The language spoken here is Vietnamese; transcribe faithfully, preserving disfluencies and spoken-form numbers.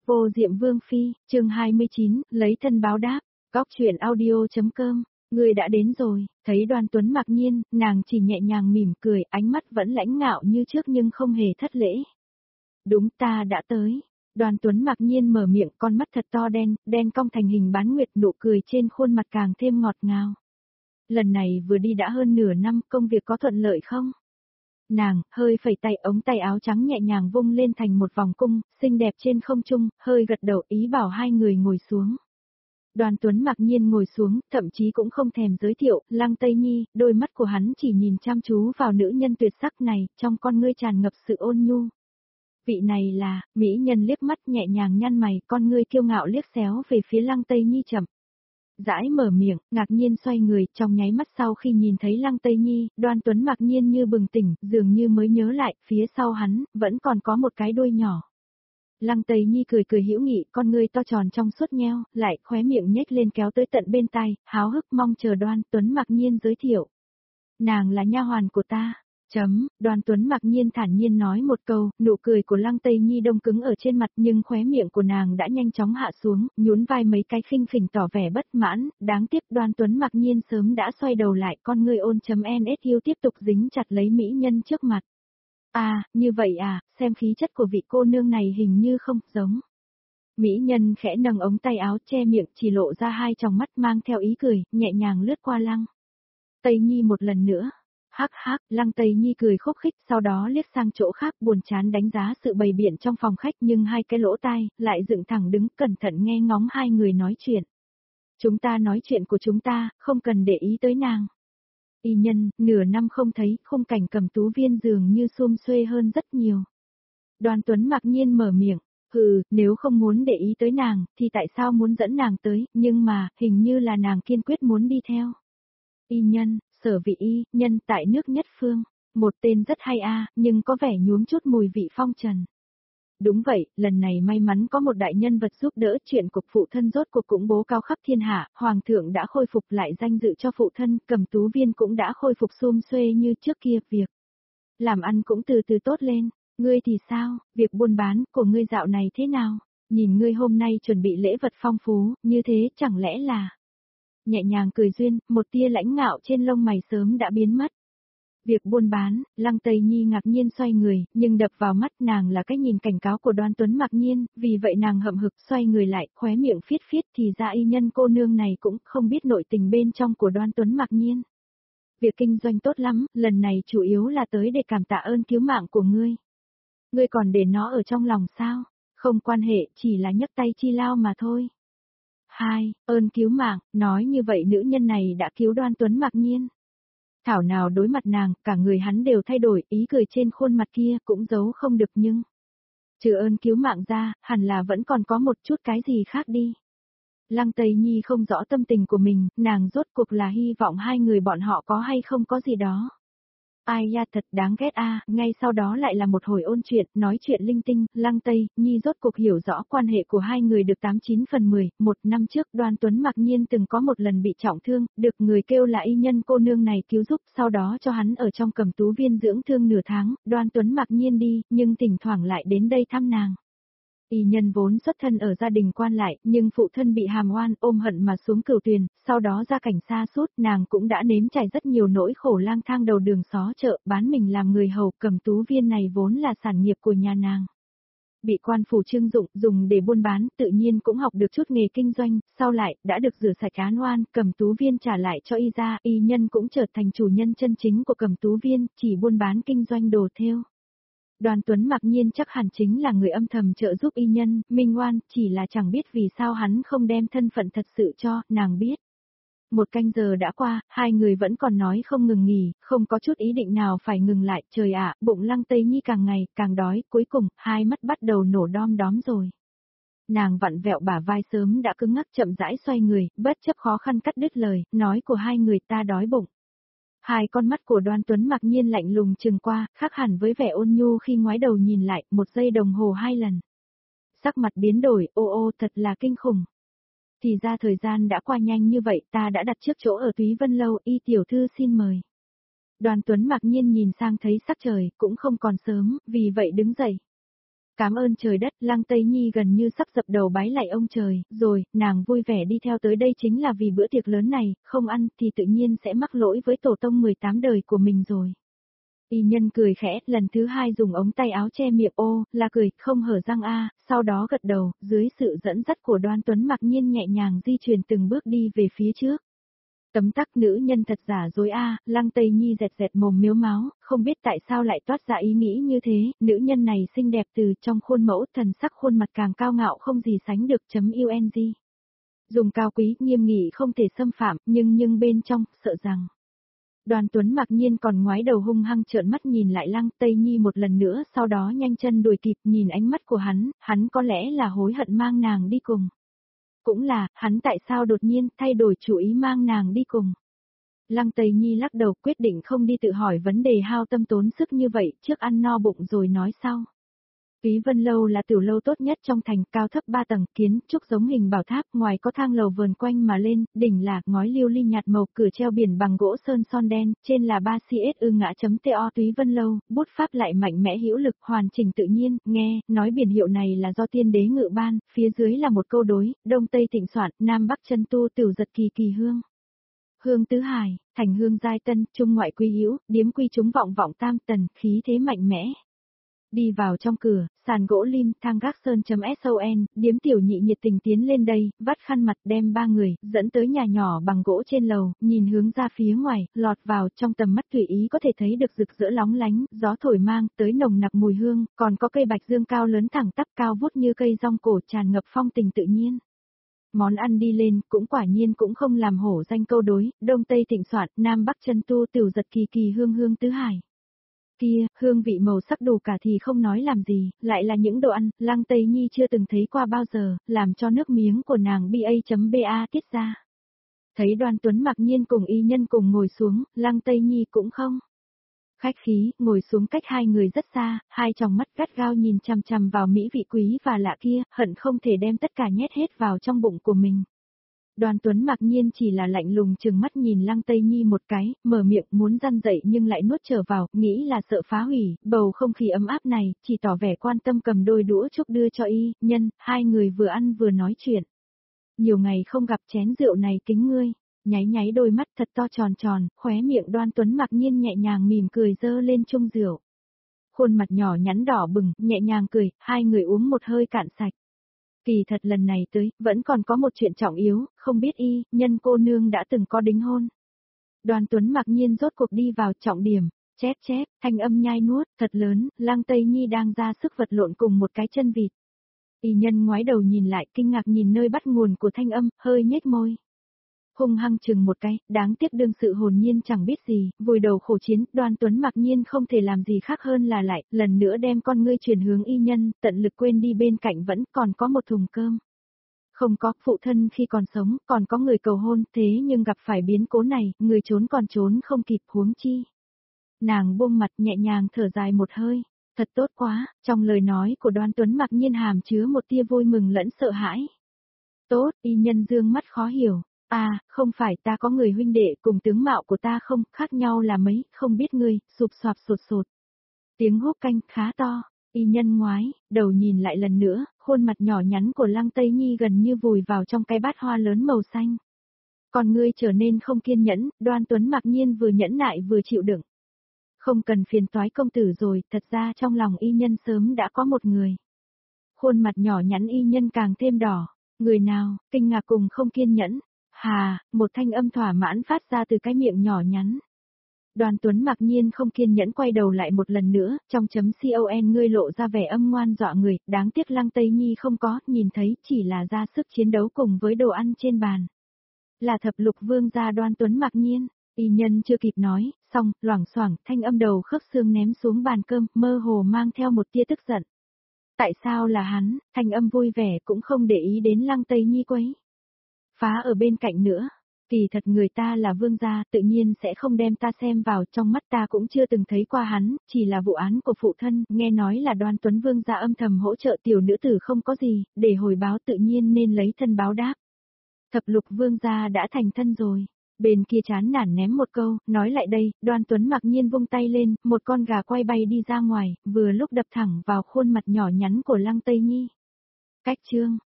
Vô Diệm Vương Phi, chương hai mươi chín, lấy thân báo đáp, Cóc Truyện audio.com, người đã đến rồi, thấy Đoan Tuấn mặc nhiên, nàng chỉ nhẹ nhàng mỉm cười, ánh mắt vẫn lãnh ngạo như trước nhưng không hề thất lễ. Đúng, ta đã tới. Đoan Tuấn mặc nhiên mở miệng, con mắt thật to đen, đen cong thành hình bán nguyệt, nụ cười trên khuôn mặt càng thêm ngọt ngào. Lần này vừa đi đã hơn nửa năm, công việc có thuận lợi không? Nàng, hơi phẩy tay, ống tay áo trắng nhẹ nhàng vung lên thành một vòng cung, xinh đẹp trên không trung, hơi gật đầu ý bảo hai người ngồi xuống. Đoan Tuấn mặc nhiên ngồi xuống, thậm chí cũng không thèm giới thiệu, Lăng Tây Nhi, đôi mắt của hắn chỉ nhìn chăm chú vào nữ nhân tuyệt sắc này, trong con ngươi tràn ngập sự ôn nhu. Vị này là, mỹ nhân liếc mắt nhẹ nhàng nhăn mày, con ngươi kiêu ngạo liếc xéo về phía Lăng Tây Nhi chậm rãi mở miệng, ngạc nhiên xoay người, trong nháy mắt sau khi nhìn thấy Lăng Tây Nhi, Đoan Tuấn mặc nhiên như bừng tỉnh, dường như mới nhớ lại, phía sau hắn, vẫn còn có một cái đuôi nhỏ. Lăng Tây Nhi cười cười hữu nghị, con ngươi to tròn trong suốt nheo, lại khóe miệng nhếch lên kéo tới tận bên tai, háo hức mong chờ Đoan Tuấn mặc nhiên giới thiệu. Nàng là nha hoàn của ta. Chấm, Đoan Tuấn mặc nhiên thản nhiên nói một câu, nụ cười của Lăng Tây Nhi đông cứng ở trên mặt nhưng khóe miệng của nàng đã nhanh chóng hạ xuống, nhún vai mấy cái khinh khỉnh tỏ vẻ bất mãn, đáng tiếc Đoan Tuấn mặc nhiên sớm đã xoay đầu lại, con ngươi ôn chấm nsu tiếp tục dính chặt lấy mỹ nhân trước mặt. À, như vậy à, xem khí chất của vị cô nương này hình như không giống. Mỹ nhân khẽ nâng ống tay áo che miệng chỉ lộ ra hai tròng mắt mang theo ý cười, nhẹ nhàng lướt qua Lăng Tây Nhi một lần nữa. Hắc hắc, Lăng Tây Nhi cười khúc khích, sau đó liếc sang chỗ khác buồn chán đánh giá sự bày biện trong phòng khách nhưng hai cái lỗ tai, lại dựng thẳng đứng cẩn thận nghe ngóng hai người nói chuyện. Chúng ta nói chuyện của chúng ta, không cần để ý tới nàng. Y nhân, nửa năm không thấy, khung cảnh Cẩm Tú Viên dường như sum xuê hơn rất nhiều. Đoan Tuấn mặc nhiên mở miệng, hừ, nếu không muốn để ý tới nàng, thì tại sao muốn dẫn nàng tới, nhưng mà, hình như là nàng kiên quyết muốn đi theo. Y nhân, sở vị y, nhân tại nước nhất phương, một tên rất hay a, à, nhưng có vẻ nhuốm chút mùi vị phong trần. Đúng vậy, lần này may mắn có một đại nhân vật giúp đỡ, chuyện của phụ thân rốt cuộc cũng bố cao khắp thiên hạ, hoàng thượng đã khôi phục lại danh dự cho phụ thân, Cẩm Tú Viên cũng đã khôi phục sum xuê như trước kia, việc làm ăn cũng từ từ tốt lên. Ngươi thì sao, việc buôn bán của ngươi dạo này thế nào? Nhìn ngươi hôm nay chuẩn bị lễ vật phong phú, như thế chẳng lẽ là... Nhẹ nhàng cười duyên, một tia lãnh ngạo trên lông mày sớm đã biến mất. Việc buôn bán, Lăng Tây Nhi ngạc nhiên xoay người, nhưng đập vào mắt nàng là cái nhìn cảnh cáo của Đoan Tuấn mặc nhiên, vì vậy nàng hậm hực xoay người lại, khóe miệng phiết phiết thì ra y nhân cô nương này cũng không biết nội tình bên trong của Đoan Tuấn mặc nhiên. Việc kinh doanh tốt lắm, lần này chủ yếu là tới để cảm tạ ơn cứu mạng của ngươi. Ngươi còn để nó ở trong lòng sao? Không quan hệ, chỉ là nhấc tay chi lao mà thôi. Hai, ơn cứu mạng, nói như vậy nữ nhân này đã cứu Đoan Tuấn mặc nhiên. Thảo nào đối mặt nàng, cả người hắn đều thay đổi, ý cười trên khuôn mặt kia cũng giấu không được nhưng... Trừ ơn cứu mạng ra, hẳn là vẫn còn có một chút cái gì khác đi. Lăng Tây Nhi không rõ tâm tình của mình, nàng rốt cuộc là hy vọng hai người bọn họ có hay không có gì đó. Ai ya thật đáng ghét a, à, ngay sau đó lại là một hồi ôn chuyện, nói chuyện linh tinh, Lăng Tây Nhi rốt cuộc hiểu rõ quan hệ của hai người được tám chín phần mười, một năm trước Đoan Tuấn mặc nhiên từng có một lần bị trọng thương, được người kêu là y nhân cô nương này cứu giúp, sau đó cho hắn ở trong Cẩm Tú Viên dưỡng thương nửa tháng, Đoan Tuấn mặc nhiên đi, nhưng thỉnh thoảng lại đến đây thăm nàng. Y nhân vốn xuất thân ở gia đình quan lại, nhưng phụ thân bị hàm oan ôm hận mà xuống cửu tuyền, sau đó ra cảnh xa suốt, nàng cũng đã nếm trải rất nhiều nỗi khổ lang thang đầu đường xó chợ, bán mình làm người hầu, Cẩm Tú Viên này vốn là sản nghiệp của nhà nàng. Bị quan phủ trưng dụng, dùng để buôn bán, tự nhiên cũng học được chút nghề kinh doanh, sau lại, đã được rửa sạch án oan, Cẩm Tú Viên trả lại cho y ra, y nhân cũng trở thành chủ nhân chân chính của Cẩm Tú Viên, chỉ buôn bán kinh doanh đồ thêu. Đoan Tuấn mặc nhiên chắc hẳn chính là người âm thầm trợ giúp y nhân, minh oan, chỉ là chẳng biết vì sao hắn không đem thân phận thật sự cho, nàng biết. Một canh giờ đã qua, hai người vẫn còn nói không ngừng nghỉ, không có chút ý định nào phải ngừng lại, trời ạ, bụng Lăng Tây Nhi càng ngày, càng đói, cuối cùng, hai mắt bắt đầu nổ đom đóm rồi. Nàng vặn vẹo bả vai sớm đã cứng ngắc chậm rãi xoay người, bất chấp khó khăn cắt đứt lời, nói của hai người ta đói bụng. Hai con mắt của Đoan Tuấn mặc nhiên lạnh lùng chừng qua, khác hẳn với vẻ ôn nhu khi ngoái đầu nhìn lại, một giây đồng hồ hai lần. Sắc mặt biến đổi, ô ô thật là kinh khủng. Thì ra thời gian đã qua nhanh như vậy, ta đã đặt trước chỗ ở Túy Vân Lâu, y tiểu thư xin mời. Đoan Tuấn mặc nhiên nhìn sang thấy sắc trời, cũng không còn sớm, vì vậy đứng dậy. Cảm ơn trời đất, Lăng Tây Nhi gần như sắp dập đầu bái lạy ông trời, rồi, nàng vui vẻ đi theo tới đây chính là vì bữa tiệc lớn này, không ăn thì tự nhiên sẽ mắc lỗi với tổ tông mười tám đời của mình rồi. Y nhân cười khẽ, lần thứ hai dùng ống tay áo che miệng ô, là cười, không hở răng a, sau đó gật đầu, dưới sự dẫn dắt của Đoan Tuấn mặc nhiên nhẹ nhàng di chuyển từng bước đi về phía trước. Tấm tắc nữ nhân thật giả dối a, Lăng Tây Nhi dẹt dẹt mồm miếu máu, không biết tại sao lại toát ra ý nghĩ như thế, nữ nhân này xinh đẹp từ trong khuôn mẫu, thần sắc khuôn mặt càng cao ngạo không gì sánh được chấm ung. Dùng cao quý, nghiêm nghị không thể xâm phạm, nhưng nhưng bên trong, sợ rằng. Đoàn Tuấn mặc nhiên còn ngoái đầu hung hăng trợn mắt nhìn lại Lăng Tây Nhi một lần nữa, sau đó nhanh chân đuổi kịp nhìn ánh mắt của hắn, hắn có lẽ là hối hận mang nàng đi cùng. Cũng là, hắn tại sao đột nhiên thay đổi chủ ý mang nàng đi cùng. Lăng Tây Nhi lắc đầu quyết định không đi tự hỏi vấn đề hao tâm tốn sức như vậy, trước ăn no bụng rồi nói sau. Túy Vân Lâu là tiểu lâu tốt nhất trong thành, cao thấp ba tầng, kiến trúc giống hình bảo tháp, ngoài có thang lầu vườn quanh mà lên, đỉnh là ngói lưu ly nhạt màu, cửa treo biển bằng gỗ sơn son đen, trên là ba cs ư ngã.to Túy Vân Lâu, bút pháp lại mạnh mẽ hữu lực, hoàn chỉnh tự nhiên, nghe, nói biển hiệu này là do tiên đế ngự ban, phía dưới là một câu đối, đông tây thịnh soạn, nam bắc chân tu tiểu giật kỳ kỳ hương. Hương tứ hải, thành hương giai tân, trung ngoại quy hữu, điếm quy chúng vọng vọng tam tần, khí thế mạnh mẽ. Đi vào trong cửa, sàn gỗ lim, thang gác sơn.son, điếm tiểu nhị nhiệt tình tiến lên đây, vắt khăn mặt đem ba người, dẫn tới nhà nhỏ bằng gỗ trên lầu, nhìn hướng ra phía ngoài, lọt vào trong tầm mắt tùy ý có thể thấy được rực rỡ lóng lánh, gió thổi mang, tới nồng nặc mùi hương, còn có cây bạch dương cao lớn thẳng tắp cao vút như cây rong cổ tràn ngập phong tình tự nhiên. Món ăn đi lên, cũng quả nhiên cũng không làm hổ danh câu đối, đông tây thịnh soạn, nam bắc chân tu tiểu giật kỳ kỳ hương hương tứ hải. Kia, hương vị màu sắc đủ cả thì không nói làm gì, lại là những đồ ăn, Lăng Tây Nhi chưa từng thấy qua bao giờ, làm cho nước miếng của nàng ba.ba tiết ra. Thấy Đoan Tuấn mặc nhiên cùng y nhân cùng ngồi xuống, Lăng Tây Nhi cũng không. Khách khí, ngồi xuống cách hai người rất xa, hai tròng mắt gắt gao nhìn chằm chằm vào mỹ vị quý và lạ kia, hận không thể đem tất cả nhét hết vào trong bụng của mình. Đoàn Tuấn mặc nhiên chỉ là lạnh lùng chừng mắt nhìn Lăng Tây Nhi một cái, mở miệng muốn răn dậy nhưng lại nuốt trở vào, nghĩ là sợ phá hủy, bầu không khí ấm áp này, chỉ tỏ vẻ quan tâm cầm đôi đũa chúc đưa cho y, nhân, hai người vừa ăn vừa nói chuyện. Nhiều ngày không gặp chén rượu này kính ngươi, nháy nháy đôi mắt thật to tròn tròn, khóe miệng Đoan Tuấn mặc nhiên nhẹ nhàng mỉm cười dơ lên chung rượu. Khuôn mặt nhỏ nhắn đỏ bừng, nhẹ nhàng cười, hai người uống một hơi cạn sạch. Kỳ thật lần này tới, vẫn còn có một chuyện trọng yếu, không biết y, nhân cô nương đã từng có đính hôn. Đoàn Tuấn mặc nhiên rốt cuộc đi vào trọng điểm, chép chép, thanh âm nhai nuốt, thật lớn, Lăng Tây Nhi đang ra sức vật lộn cùng một cái chân vịt. Y nhân ngoái đầu nhìn lại, kinh ngạc nhìn nơi bắt nguồn của thanh âm, hơi nhếch môi. Hung hăng chừng một cái, đáng tiếc đương sự hồn nhiên chẳng biết gì, vùi đầu khổ chiến, Đoan Tuấn mặc nhiên không thể làm gì khác hơn là lại, lần nữa đem con ngươi chuyển hướng y nhân, tận lực quên đi bên cạnh vẫn còn có một thùng cơm. Không có, phụ thân khi còn sống, còn có người cầu hôn, thế nhưng gặp phải biến cố này, người trốn còn trốn không kịp huống chi. Nàng buông mặt nhẹ nhàng thở dài một hơi, thật tốt quá, trong lời nói của Đoan Tuấn mặc nhiên hàm chứa một tia vui mừng lẫn sợ hãi. Tốt, y nhân dương mắt khó hiểu. À, không phải ta có người huynh đệ cùng tướng mạo của ta không, khác nhau là mấy, không biết ngươi, sụp xoạp sột sột. Tiếng húp canh khá to, y nhân ngoái, đầu nhìn lại lần nữa, khuôn mặt nhỏ nhắn của Lăng Tây Nhi gần như vùi vào trong cái bát hoa lớn màu xanh. Còn ngươi trở nên không kiên nhẫn, Đoan Tuấn mặc nhiên vừa nhẫn nại vừa chịu đựng. Không cần phiền toái công tử rồi, thật ra trong lòng y nhân sớm đã có một người. Khuôn mặt nhỏ nhắn y nhân càng thêm đỏ, người nào, kinh ngạc cùng không kiên nhẫn. Hà, một thanh âm thỏa mãn phát ra từ cái miệng nhỏ nhắn. Đoàn Tuấn mặc nhiên không kiên nhẫn quay đầu lại một lần nữa, trong chấm con ngươi lộ ra vẻ âm ngoan dọa người, đáng tiếc Lăng Tây Nhi không có, nhìn thấy chỉ là ra sức chiến đấu cùng với đồ ăn trên bàn. Là thập lục vương gia Đoan Tuấn mặc nhiên, y nhân chưa kịp nói, xong, loảng xoảng, thanh âm đầu khớp xương ném xuống bàn cơm, mơ hồ mang theo một tia tức giận. Tại sao là hắn, thanh âm vui vẻ cũng không để ý đến Lăng Tây Nhi quấy. Phá ở bên cạnh nữa, kỳ thật người ta là vương gia, tự nhiên sẽ không đem ta xem vào, trong mắt ta cũng chưa từng thấy qua hắn, chỉ là vụ án của phụ thân, nghe nói là Đoan Tuấn vương gia âm thầm hỗ trợ tiểu nữ tử không có gì, để hồi báo tự nhiên nên lấy thân báo đáp. Thập lục vương gia đã thành thân rồi, Bên kia chán nản ném một câu, nói lại đây, Đoan Tuấn mặc nhiên vung tay lên, một con gà quay bay đi ra ngoài, vừa lúc đập thẳng vào khuôn mặt nhỏ nhắn của Lăng Tây Nhi. Cách chương